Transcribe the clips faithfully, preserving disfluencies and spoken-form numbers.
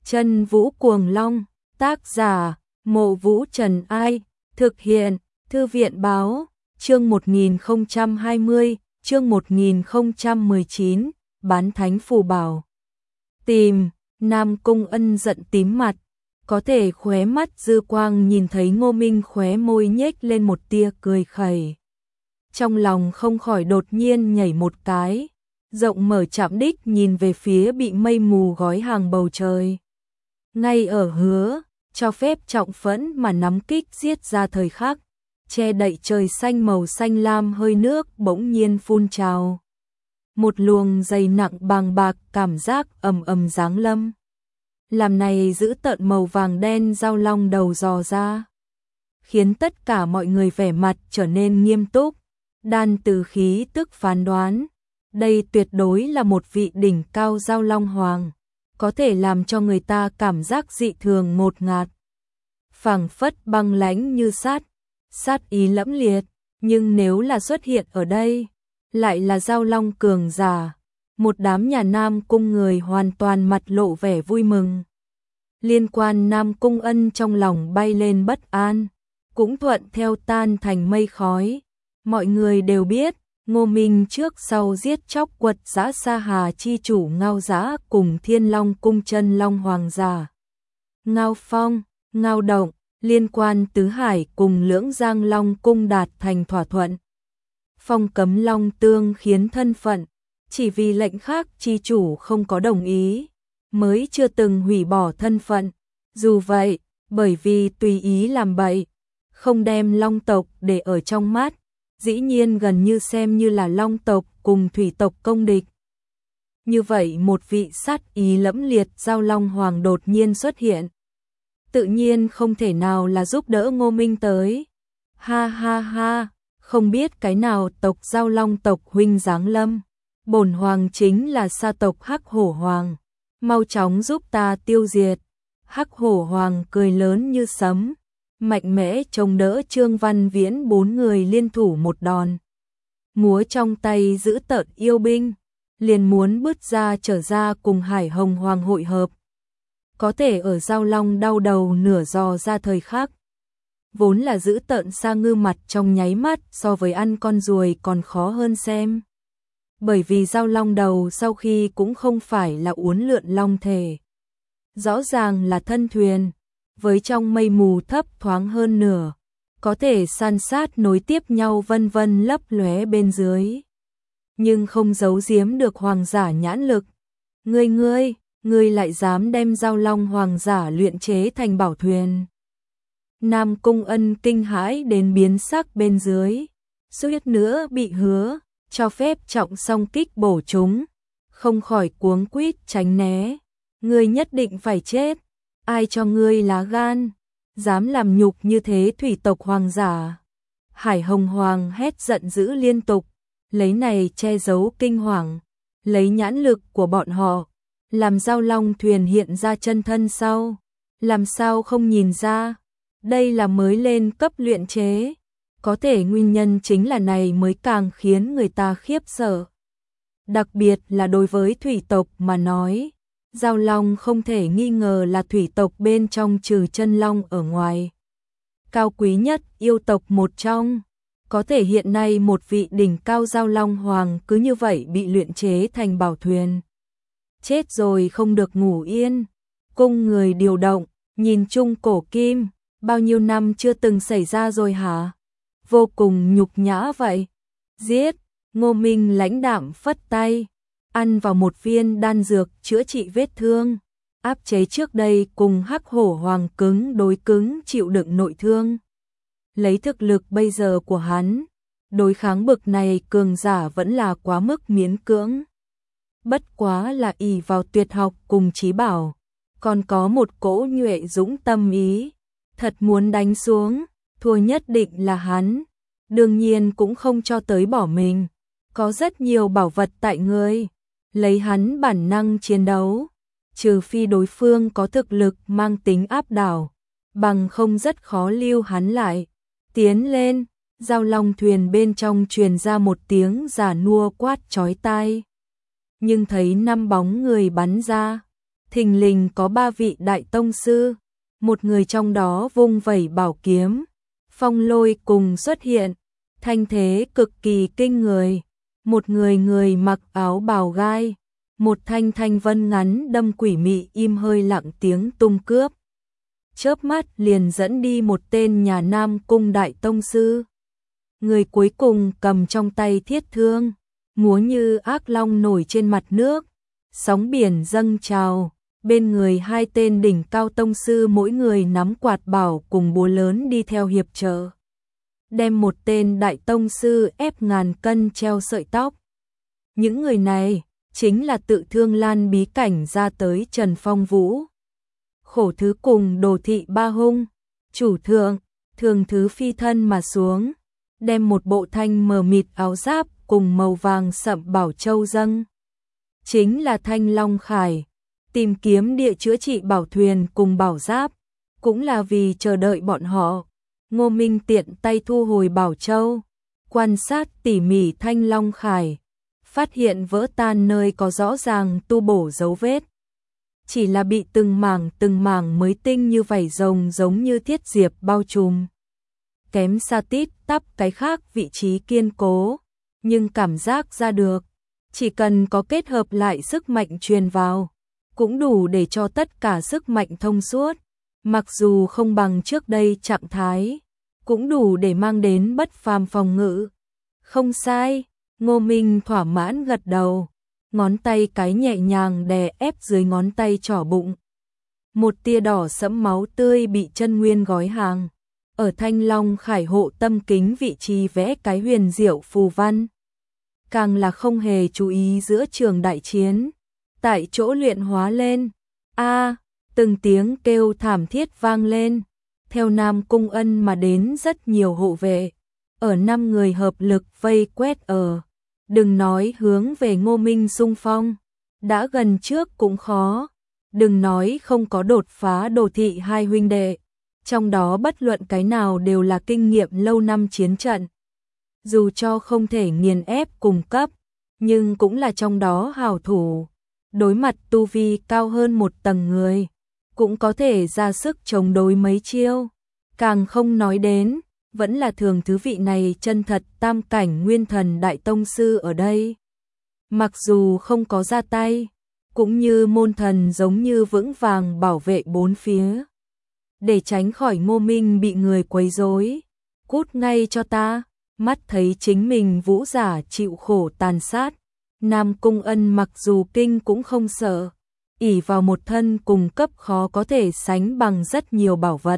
Chân Vũ Cuồng Long, tác giả, Mộ Vũ Trần Ai, thực hiện, Thư viện Báo, chương một nghìn không trăm hai mươi, chương một nghìn không trăm mười chín, bán thánh phù bảo. Tìm, Nam Cung Ân giận tím mặt, có thể khóe mắt dư quang nhìn thấy Ngô Minh khóe môi nhếch lên một tia cười khẩy. Trong lòng không khỏi đột nhiên nhảy một cái, rộng mở chạm đích nhìn về phía bị mây mù gói hàng bầu trời. Ngay ở hứa, cho phép trọng phẫn mà nắm kích giết ra thời khắc, che đậy trời xanh màu xanh lam hơi nước bỗng nhiên phun trào. Một luồng dày nặng bàng bạc cảm giác ầm ầm giáng lâm. Làm này giữ tợn màu vàng đen giao long đầu dò ra, khiến tất cả mọi người vẻ mặt trở nên nghiêm túc, đan từ khí tức phán đoán. Đây tuyệt đối là một vị đỉnh cao giao long hoàng, có thể làm cho người ta cảm giác dị thường ngột ngạt. Phảng phất băng lãnh như sát, sát ý lẫm liệt, nhưng nếu là xuất hiện ở đây, lại là giao long cường giả. Một đám nhà Nam Cung người hoàn toàn mặt lộ vẻ vui mừng. Liên quan Nam Cung Ân trong lòng bay lên bất an, cũng thuận theo tan thành mây khói. Mọi người đều biết, Ngô Minh trước sau giết chóc quật dã Sa Hà chi chủ Ngao Dã cùng Thiên Long cung chân long hoàng giả Ngao Phong, Ngao Động, liên quan Tứ Hải cùng Lưỡng Giang Long cung đạt thành thỏa thuận. Phong cấm long tương khiến thân phận, chỉ vì lệnh khác chi chủ không có đồng ý, mới chưa từng hủy bỏ thân phận. Dù vậy, bởi vì tùy ý làm bậy, không đem long tộc để ở trong mắt, dĩ nhiên gần như xem như là long tộc cùng thủy tộc công địch. Như vậy một vị sát ý lẫm liệt giao long hoàng đột nhiên xuất hiện, tự nhiên không thể nào là giúp đỡ Ngô Minh tới. Ha ha ha, không biết cái nào tộc giao long tộc huynh giáng lâm, bổn hoàng chính là sa tộc Hắc Hổ Hoàng, mau chóng giúp ta tiêu diệt. Hắc Hổ Hoàng cười lớn như sấm, mạnh mẽ chống đỡ Trương Văn Viễn bốn người liên thủ một đòn. Múa trong tay giữ tợn yêu binh, liền muốn bứt ra trở ra cùng Hải Hồng Hoàng hội hợp. Có thể ở giao long đau đầu nửa giò ra thời khắc, vốn là giữ tợn sa ngư mặt trong nháy mắt so với ăn con ruồi còn khó hơn xem. Bởi vì giao long đầu sau khi cũng không phải là uốn lượn long thể, rõ ràng là thân thuyền, với trong mây mù thấp thoáng hơn nửa, có thể san sát nối tiếp nhau vân vân lấp lóe bên dưới. Nhưng không giấu giếm được hoàng giả nhãn lực. Ngươi ngươi, ngươi lại dám đem giao long hoàng giả luyện chế thành bảo thuyền. Nam Cung Ân kinh hãi đến biến sắc bên dưới, suýt nữa bị hứa cho phép trọng song kích bổ chúng, không khỏi cuống quýt tránh né. Ngươi nhất định phải chết, ai cho ngươi lá gan, dám làm nhục như thế thủy tộc hoàng giả. Hải Hồng Hoàng hét giận dữ liên tục, lấy này che giấu kinh hoàng, lấy nhãn lực của bọn họ, làm giao long thuyền hiện ra chân thân sau, làm sao không nhìn ra, đây là mới lên cấp luyện chế. Có thể nguyên nhân chính là này mới càng khiến người ta khiếp sợ. Đặc biệt là đối với thủy tộc mà nói, giao long không thể nghi ngờ là thủy tộc bên trong trừ chân long ở ngoài cao quý nhất yêu tộc một trong. Có thể hiện nay một vị đỉnh cao giao long hoàng cứ như vậy bị luyện chế thành bảo thuyền. Chết rồi không được ngủ yên. Cung người điều động, nhìn chung cổ kim, bao nhiêu năm chưa từng xảy ra rồi hả? Vô cùng nhục nhã vậy. Giết, Ngô Minh lãnh đạm phất tay, ăn vào một viên đan dược chữa trị vết thương, áp chế trước đây cùng Hắc Hổ Hoàng cứng đối cứng chịu đựng nội thương. Lấy thực lực bây giờ của hắn, đối kháng bực này cường giả vẫn là quá mức miễn cưỡng. Bất quá là ỷ vào tuyệt học cùng trí bảo, còn có một cỗ nhuệ dũng tâm ý, thật muốn đánh xuống, thua nhất định là hắn. Đương nhiên cũng không cho tới bỏ mình, có rất nhiều bảo vật tại người, lấy hắn bản năng chiến đấu, trừ phi đối phương có thực lực mang tính áp đảo, bằng không rất khó lưu hắn lại. Tiến lên, giao long thuyền bên trong truyền ra một tiếng già nua quát chói tai. Nhưng thấy năm bóng người bắn ra, thình lình có ba vị đại tông sư, một người trong đó vung vẩy bảo kiếm, phong lôi cùng xuất hiện, thanh thế cực kỳ kinh người. Một người người mặc áo bào gai, một thanh thanh vân ngắn đâm quỷ mị im hơi lặng tiếng tung cướp. Chớp mắt liền dẫn đi một tên nhà Nam Cung đại tông sư. Người cuối cùng cầm trong tay thiết thương, múa như ác long nổi trên mặt nước, sóng biển dâng trào, bên người hai tên đỉnh cao tông sư mỗi người nắm quạt bảo cùng búa lớn đi theo hiệp trợ, đem một tên đại tông sư ép ngàn cân treo sợi tóc. Những người này chính là tự Thương Lan bí cảnh ra tới Trần Phong Vũ, Khổ Thứ cùng Đồ Thị Ba Hung, chủ thượng, Thường Thứ phi thân mà xuống, đem một bộ thanh mờ mịt áo giáp cùng màu vàng sậm bảo châu dâng. Chính là Thanh Long Khải, tìm kiếm địa chữa trị bảo thuyền cùng bảo giáp, cũng là vì chờ đợi bọn họ. Ngô Minh tiện tay thu hồi bảo châu, quan sát tỉ mỉ Thanh Long Khải, phát hiện vỡ tan nơi có rõ ràng tu bổ dấu vết. Chỉ là bị từng mảng từng mảng mới tinh như vảy rồng giống như thiết diệp bao trùm. Kém xa tít tắp cái khác vị trí kiên cố, nhưng cảm giác ra được, chỉ cần có kết hợp lại sức mạnh truyền vào, cũng đủ để cho tất cả sức mạnh thông suốt, mặc dù không bằng trước đây trạng thái, cũng đủ để mang đến bất phàm phòng ngự. Không sai, Ngô Minh thỏa mãn gật đầu, ngón tay cái nhẹ nhàng đè ép dưới ngón tay trỏ bụng. Một tia đỏ sẫm máu tươi bị chân nguyên gói hàng, ở Thanh Long Khải hộ tâm kính vị trí vẽ cái huyền diệu phù văn. Càng là không hề chú ý giữa trường đại chiến, tại chỗ luyện hóa lên. A, từng tiếng kêu thảm thiết vang lên, theo Nam Cung Ân mà đến rất nhiều hộ vệ, ở năm người hợp lực vây quét ở. Đừng nói hướng về Ngô Minh xung phong, đã gần trước cũng khó, đừng nói không có đột phá Đồ Thị hai huynh đệ, trong đó bất luận cái nào đều là kinh nghiệm lâu năm chiến trận. Dù cho không thể nghiền ép cùng cấp, nhưng cũng là trong đó hảo thủ, đối mặt tu vi cao hơn một tầng người, cũng có thể ra sức chống đối mấy chiêu, càng không nói đến, vẫn là Thường Thứ vị này chân thật tam cảnh nguyên thần đại tông sư ở đây. Mặc dù không có ra tay, cũng như môn thần giống như vững vàng bảo vệ bốn phía, để tránh khỏi Ngô Minh bị người quấy rối. Cút ngay cho ta, mắt thấy chính mình vũ giả chịu khổ tàn sát, Nam Cung Ân mặc dù kinh cũng không sợ, ỷ vào một thân cùng cấp khó có thể sánh bằng rất nhiều bảo vật.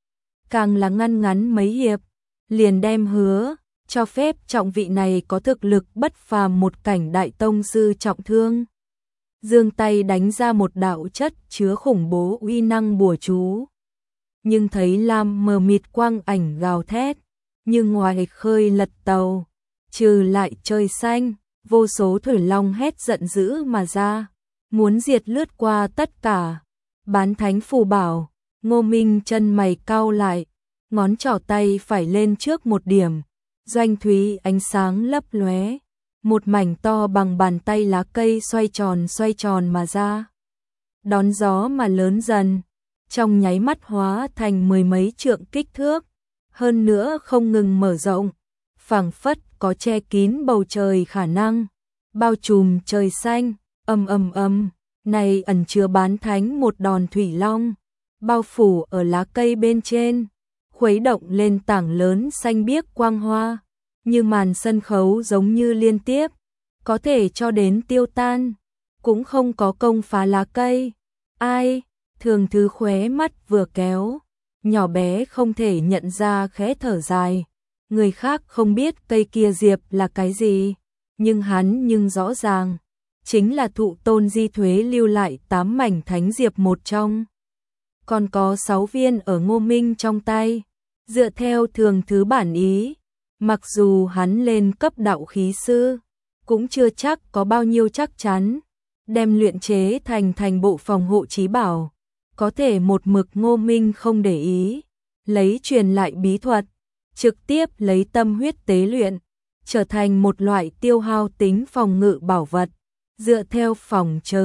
Càng là ngăn ngắn mấy hiệp, liền đem hứa, cho phép trọng vị này có thực lực bất phàm một cảnh đại tông sư trọng thương. Giương tay đánh ra một đạo chất chứa khủng bố uy năng bùa chú. Nhưng thấy lam mờ mịt quang ảnh gào thét, nhưng ngoài khơi lật tàu, trừ lại trời xanh, vô số thủy long hét giận dữ mà ra, muốn diệt lướt qua tất cả. Bán thánh phù bảo, Ngô Minh chân mày cau lại, ngón trỏ tay phải lên trước một điểm, doanh thúy ánh sáng lấp lóe, một mảnh to bằng bàn tay lá cây xoay tròn xoay tròn mà ra, đón gió mà lớn dần, trong nháy mắt hóa thành mười mấy trượng kích thước, hơn nữa không ngừng mở rộng, phảng phất có che kín bầu trời khả năng, bao trùm trời xanh. Ầm ầm ầm, này ẩn chứa bán thánh một đòn thủy long, bao phủ ở lá cây bên trên, khuấy động lên tảng lớn xanh biếc quang hoa, như màn sân khấu giống như liên tiếp, có thể cho đến tiêu tan, cũng không có công phá lá cây. Ai? Thường Thứ khóe mắt vừa kéo, nhỏ bé không thể nhận ra khẽ thở dài, người khác không biết cây kia diệp là cái gì, nhưng hắn nhưng rõ ràng, chính là thụ tôn di thuế lưu lại tám mảnh thánh diệp một trong. Còn có sáu viên ở Ngô Minh trong tay, dựa theo Thường Thứ bản ý, mặc dù hắn lên cấp đạo khí sư, cũng chưa chắc có bao nhiêu chắc chắn, đem luyện chế thành thành bộ phòng hộ chí bảo, có thể một mực Ngô Minh không để ý, lấy truyền lại bí thuật, trực tiếp lấy tâm huyết tế luyện, trở thành một loại tiêu hao tính phòng ngự bảo vật. Dựa theo phòng trừng,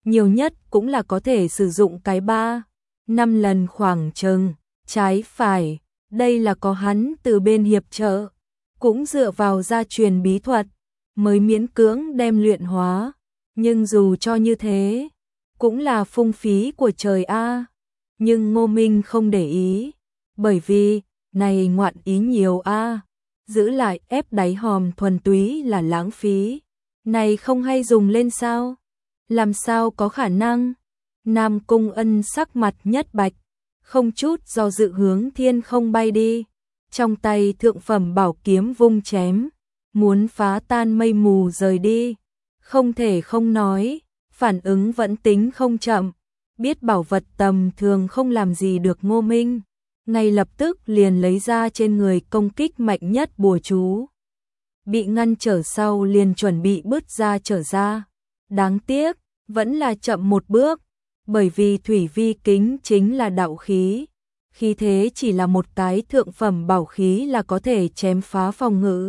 nhiều nhất cũng là có thể sử dụng cái ba, năm lần khoảng chừng, trái phải, đây là có hắn từ bên hiệp trợ, cũng dựa vào gia truyền bí thuật, mới miễn cưỡng đem luyện hóa, nhưng dù cho như thế, cũng là phung phí của trời a. Nhưng Ngô Minh không để ý, bởi vì, này ngoạn ý nhiều a, giữ lại ép đáy hòm thuần túy là lãng phí, này không hay dùng lên sao? Làm sao có khả năng? Nam Cung Ân sắc mặt nhất bạch, không chút do dự hướng thiên không bay đi, trong tay thượng phẩm bảo kiếm vung chém, muốn phá tan mây mù rời đi, không thể không nói, phản ứng vẫn tính không chậm, biết bảo vật tầm thường không làm gì được Ngô Minh, ngay lập tức liền lấy ra trên người công kích mạnh nhất bùa chú. Bị ngăn trở sau liền chuẩn bị bứt ra trở ra, đáng tiếc, vẫn là chậm một bước, bởi vì thủy vi kính chính là đạo khí, khi thế chỉ là một cái thượng phẩm bảo khí là có thể chém phá phòng ngự.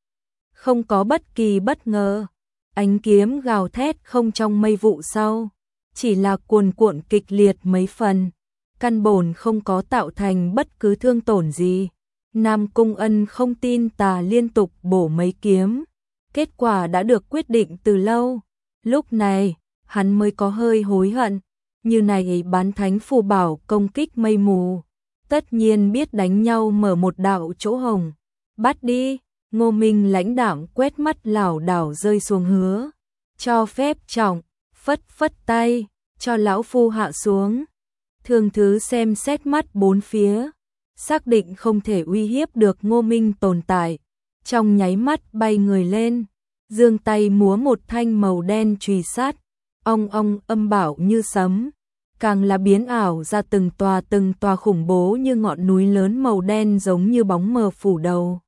Không có bất kỳ bất ngờ, ánh kiếm gào thét không trong mây vụ sau, chỉ là cuồn cuộn kịch liệt mấy phần, căn bổn không có tạo thành bất cứ thương tổn gì. Nam Cung Ân không tin tà liên tục bổ mấy kiếm, kết quả đã được quyết định từ lâu, lúc này, hắn mới có hơi hối hận, như này bán thánh phù bảo công kích mây mù, tất nhiên biết đánh nhau mở một đạo chỗ hồng, bắt đi. Ngô Minh lãnh đạm quét mắt lảo đảo rơi xuống hứa, cho phép trọng, phất phất tay, cho lão phu hạ xuống. Thường thứ xem xét mắt bốn phía, xác định không thể uy hiếp được Ngô Minh tồn tại, trong nháy mắt bay người lên, giương tay múa một thanh màu đen chùy sát, ong ong âm bảo như sấm, càng là biến ảo ra từng tòa từng tòa khủng bố như ngọn núi lớn màu đen giống như bóng mờ phủ đầu.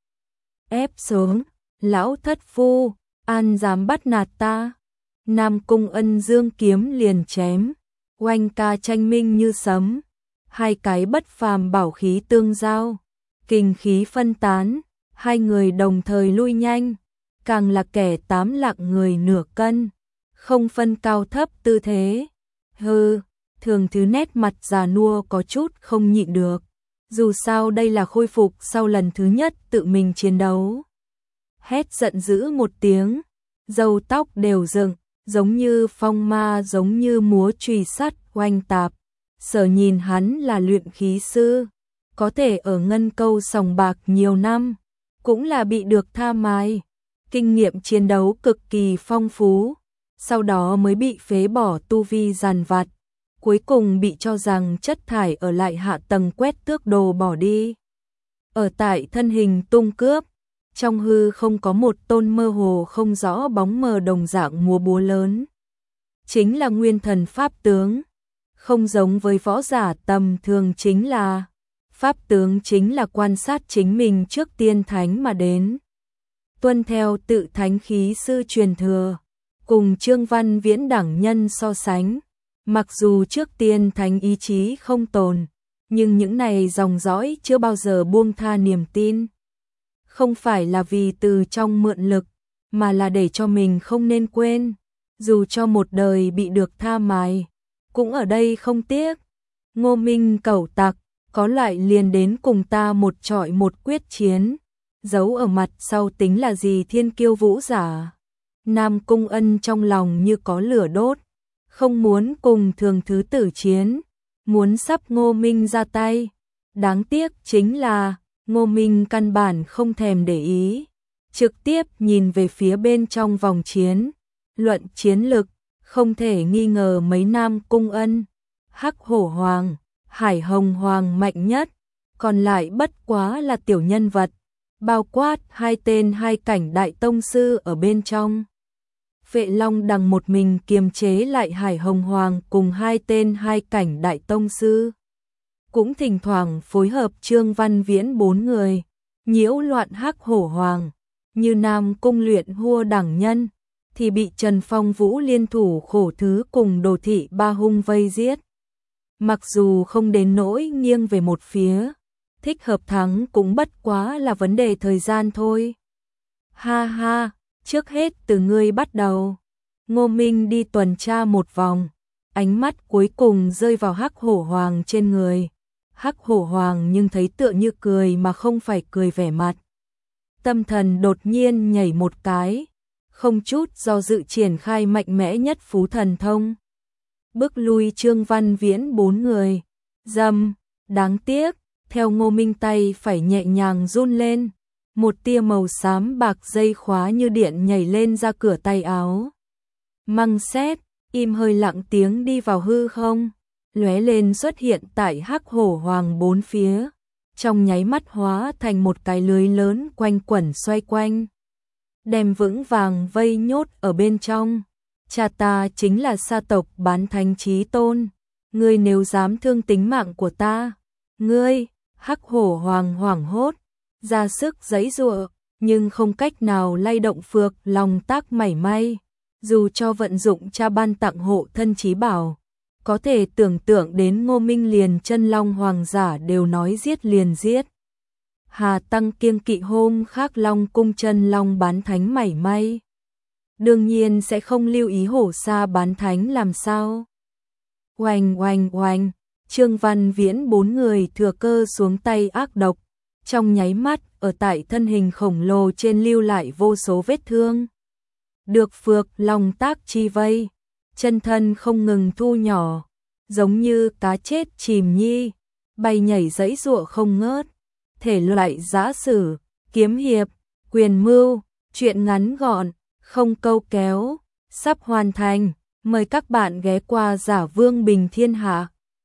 Ép xuống, lão thất phu, an dám bắt nạt ta. Nam Cung Ân dương kiếm liền chém, oanh ca tranh minh như sấm, hai cái bất phàm bảo khí tương giao, kình khí phân tán, hai người đồng thời lui nhanh, càng là kẻ tám lạng người nửa cân, không phân cao thấp tư thế. Hừ, thường thứ nét mặt già nua có chút không nhịn được. Dù sao đây là khôi phục sau lần thứ nhất tự mình chiến đấu. Hét giận dữ một tiếng, râu tóc đều dựng, giống như phong ma giống như múa chùy sắt oanh tạp. Sở nhìn hắn là luyện khí sư, có thể ở ngân câu sòng bạc nhiều năm, cũng là bị được tha mái, kinh nghiệm chiến đấu cực kỳ phong phú, sau đó mới bị phế bỏ tu vi giàn vặt. Cuối cùng bị cho rằng chất thải ở lại hạ tầng quét tước đồ bỏ đi. Ở tại thân hình tung cướp, trong hư không có một tôn mơ hồ không rõ bóng mờ đồng dạng múa búa lớn. Chính là nguyên thần pháp tướng, không giống với võ giả tầm thường chính là, pháp tướng chính là quan sát chính mình trước tiên thánh mà đến. Tuân theo tự thánh khí sư truyền thừa, cùng Trương Văn Viễn đẳng nhân so sánh. Mặc dù trước tiên thánh ý chí không tồn, nhưng những này dòng dõi chưa bao giờ buông tha niềm tin. Không phải là vì từ trong mượn lực, mà là để cho mình không nên quên, dù cho một đời bị được tha mái, cũng ở đây không tiếc. Ngô Minh cẩu tặc, có loại liền đến cùng ta một trọi một quyết chiến, giấu ở mặt sau tính là gì thiên kiêu vũ giả. Nam Cung Ân trong lòng như có lửa đốt, không muốn cùng thường thứ tử chiến, muốn sắp Ngô Minh ra tay. Đáng tiếc chính là, Ngô Minh căn bản không thèm để ý, trực tiếp nhìn về phía bên trong vòng chiến. Luận chiến lực, không thể nghi ngờ mấy Nam Cung Ân, Hắc Hổ Hoàng, Hải Hồng Hoàng mạnh nhất, còn lại bất quá là tiểu nhân vật, bao quát hai tên hai cảnh đại tông sư ở bên trong. Vệ Long Đằng một mình kiềm chế lại Hải Hồng Hoàng cùng hai tên hai cảnh đại tông sư. Cũng thỉnh thoảng phối hợp Trương Văn Viễn bốn người, nhiễu loạn Hắc Hổ Hoàng, như Nam Cung luyện hua đẳng nhân, thì bị Trần Phong Vũ liên thủ khổ thứ cùng Đồ Thị Ba hung vây giết. Mặc dù không đến nỗi nghiêng về một phía, thích hợp thắng cũng bất quá là vấn đề thời gian thôi. Ha ha! Trước hết từ ngươi bắt đầu. Ngô Minh đi tuần tra một vòng, ánh mắt cuối cùng rơi vào Hắc Hổ Hoàng trên người. Hắc Hổ Hoàng nhưng thấy tựa như cười mà không phải cười vẻ mặt. Tâm thần đột nhiên nhảy một cái, không chút do dự triển khai mạnh mẽ nhất phú thần thông. Bước lui Trương Văn Viễn bốn người. Dầm, đáng tiếc, theo Ngô Minh tay phải nhẹ nhàng run lên, một tia màu xám bạc dây khóa như điện nhảy lên ra cửa tay áo. Măng sét, im hơi lặng tiếng đi vào hư không, lóe lên xuất hiện tại Hắc Hổ Hoàng bốn phía, trong nháy mắt hóa thành một cái lưới lớn quanh quẩn xoay quanh, đem vững vàng vây nhốt ở bên trong. Cha ta chính là sa tộc Bán Thánh Chí Tôn, ngươi nếu dám thương tính mạng của ta, ngươi, Hắc Hổ Hoàng hoảng hốt, ra sức giãy giụa, nhưng không cách nào lay động Phược Long Tác mảy may. Dù cho vận dụng cha ban tặng hộ thân chí bảo, có thể tưởng tượng đến Ngô Minh liền chân long hoàng giả đều nói giết liền giết. Hà Tăng kiêng kỵ hôm khác Long cung chân long Bán Thánh mảy may, đương nhiên sẽ không lưu ý Hổ Sa Bán Thánh làm sao. Oanh oanh oanh, Trương Văn Viễn bốn người thừa cơ xuống tay ác độc, trong nháy mắt ở tại thân hình khổng lồ trên lưu lại vô số vết thương. Được Phược Long Tác chi vây, chân thân không ngừng thu nhỏ, giống như cá chết chìm nhi, bay nhảy giãy giụa không ngớt. Thể loại giã sử, kiếm hiệp, quyền mưu, truyện ngắn gọn, không câu kéo, sắp hoàn thành. Mời các bạn ghé qua Giả Vương Bình Thiên Hạ.